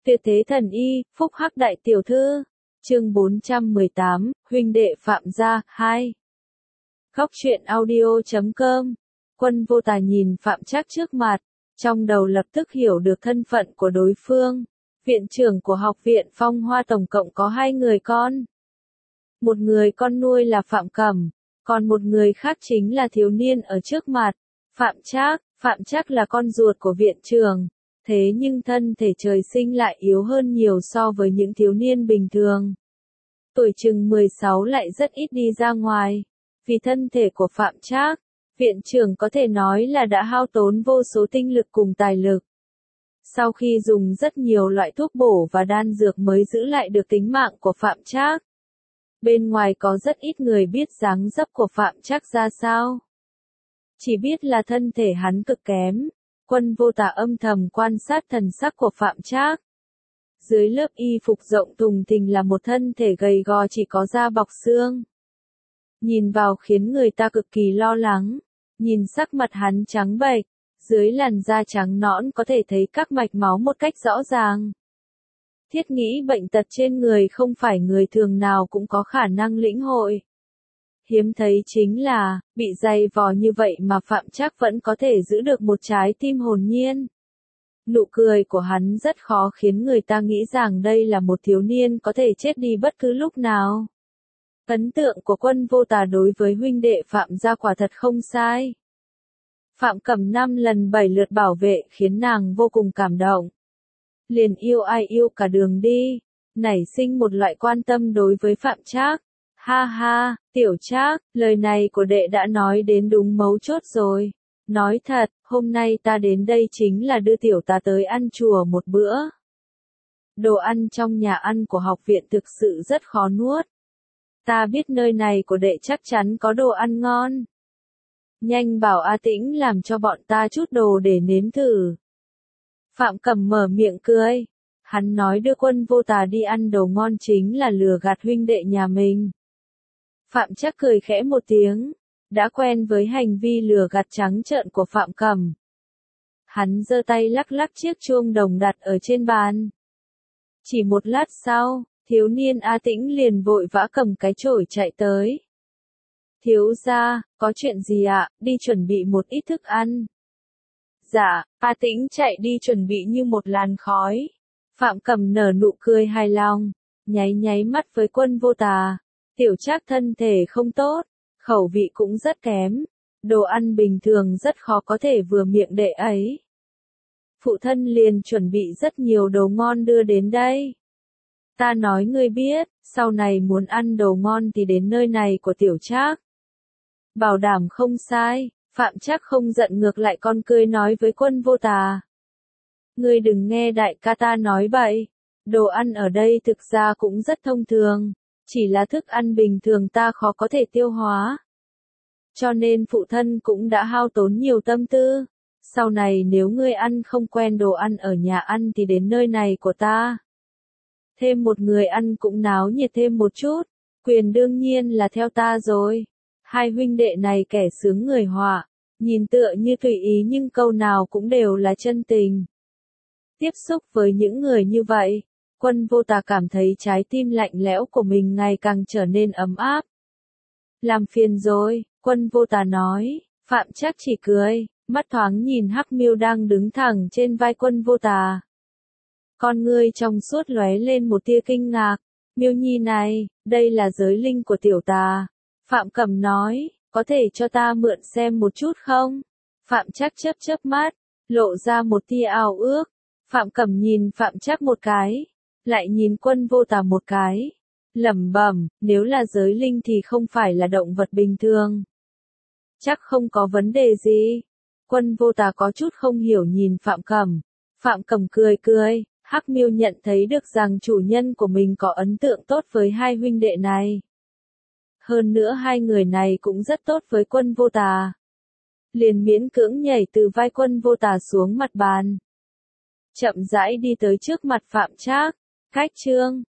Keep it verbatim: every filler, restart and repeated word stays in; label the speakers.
Speaker 1: Tuyệt thế thần y, phúc hắc đại tiểu thư. Chương bốn trăm mười tám, huynh đệ Phạm gia, hai. Góc truyện audio chấm com. Quân Vô Tà nhìn Phạm Trác trước mặt, trong đầu lập tức hiểu được thân phận của đối phương. Viện trưởng của học viện Phong Hoa tổng cộng có hai người con. Một người con nuôi là Phạm Cẩm, còn một người khác chính là thiếu niên ở trước mặt, Phạm Trác. Phạm Trác là con ruột của viện trưởng, thế nhưng thân thể trời sinh lại yếu hơn nhiều so với những thiếu niên bình thường. Tuổi chừng mười sáu lại rất ít đi ra ngoài. Vì thân thể của Phạm Trác, viện trưởng có thể nói là đã hao tốn vô số tinh lực cùng tài lực. Sau khi dùng rất nhiều loại thuốc bổ và đan dược mới giữ lại được tính mạng của Phạm Trác. Bên ngoài có rất ít người biết dáng dấp của Phạm Trác ra sao. Chỉ biết là thân thể hắn cực kém. Quân Vô Tà âm thầm quan sát thần sắc của Phạm Trác. Dưới lớp y phục rộng thùng thình là một thân thể gầy gò chỉ có da bọc xương. Nhìn vào khiến người ta cực kỳ lo lắng. Nhìn sắc mặt hắn trắng bệch, dưới làn da trắng nõn có thể thấy các mạch máu một cách rõ ràng. Thiết nghĩ bệnh tật trên người không phải người thường nào cũng có khả năng lĩnh hội. Hiếm thấy chính là, bị dày vò như vậy mà Phạm Trác vẫn có thể giữ được một trái tim hồn nhiên. Nụ cười của hắn rất khó khiến người ta nghĩ rằng đây là một thiếu niên có thể chết đi bất cứ lúc nào. Ấn tượng của Quân Vô Tà đối với huynh đệ Phạm gia quả thật không sai. Phạm Cẩm năm lần bảy lượt bảo vệ khiến nàng vô cùng cảm động. Liền yêu ai yêu cả đường đi, nảy sinh một loại quan tâm đối với Phạm Trác. Ha ha, tiểu Trác, lời này của đệ đã nói đến đúng mấu chốt rồi. Nói thật, hôm nay ta đến đây chính là đưa tiểu ta tới ăn chùa một bữa. Đồ ăn trong nhà ăn của học viện thực sự rất khó nuốt. Ta biết nơi này của đệ chắc chắn có đồ ăn ngon. Nhanh bảo A Tĩnh làm cho bọn ta chút đồ để nếm thử. Phạm Cẩm mở miệng cười. Hắn nói đưa Quân Vô Tà đi ăn đồ ngon chính là lừa gạt huynh đệ nhà mình. Phạm Trác cười khẽ một tiếng, đã quen với hành vi lừa gạt trắng trợn của Phạm Cẩm. Hắn giơ tay lắc lắc chiếc chuông đồng đặt ở trên bàn. Chỉ một lát sau, thiếu niên A Tĩnh liền vội vã cầm cái chổi chạy tới. Thiếu gia, có chuyện gì ạ? Đi chuẩn bị một ít thức ăn. Dạ, A Tĩnh chạy đi chuẩn bị như một làn khói. Phạm Cẩm nở nụ cười hài lòng, nháy nháy mắt với Quân Vô Tà. Tiểu Trác thân thể không tốt, khẩu vị cũng rất kém, đồ ăn bình thường rất khó có thể vừa miệng đệ ấy. Phụ thân liền chuẩn bị rất nhiều đồ ngon đưa đến đây. Ta nói ngươi biết, sau này muốn ăn đồ ngon thì đến nơi này của Tiểu Trác. Bảo đảm không sai, Phạm Trác không giận ngược lại con cười nói với Quân Vô Tà. Ngươi đừng nghe đại ca ta nói bậy, đồ ăn ở đây thực ra cũng rất thông thường. Chỉ là thức ăn bình thường ta khó có thể tiêu hóa. Cho nên phụ thân cũng đã hao tốn nhiều tâm tư. Sau này nếu ngươi ăn không quen đồ ăn ở nhà ăn thì đến nơi này của ta. Thêm một người ăn cũng náo nhiệt thêm một chút. Quyền đương nhiên là theo ta rồi. Hai huynh đệ này kẻ sướng người họa. Nhìn tựa như tùy ý nhưng câu nào cũng đều là chân tình. Tiếp xúc với những người như vậy. Quân Vô Tà cảm thấy trái tim lạnh lẽo của mình ngày càng trở nên ấm áp. Làm phiền rồi, Quân Vô Tà nói. Phạm Trác chỉ cười, mắt thoáng nhìn Hắc Miêu đang đứng thẳng trên vai Quân Vô Tà. Con ngươi trong suốt lóe lên một tia kinh ngạc. Miêu nhi này, đây là giới linh của tiểu tà. Phạm Cẩm nói, có thể cho ta mượn xem một chút không? Phạm Trác chớp chớp mắt, lộ ra một tia ao ước. Phạm Cẩm nhìn Phạm Trác một cái. Lại nhìn Quân Vô Tà một cái, lẩm bẩm, nếu là giới linh thì không phải là động vật bình thường. Chắc không có vấn đề gì. Quân Vô Tà có chút không hiểu nhìn Phạm Cẩm. Phạm Cẩm cười cười, Hắc Miêu nhận thấy được rằng chủ nhân của mình có ấn tượng tốt với hai huynh đệ này. Hơn nữa hai người này cũng rất tốt với Quân Vô Tà. Liền miễn cưỡng nhảy từ vai Quân Vô Tà xuống mặt bàn. Chậm rãi đi tới trước mặt Phạm Trác. Cách chương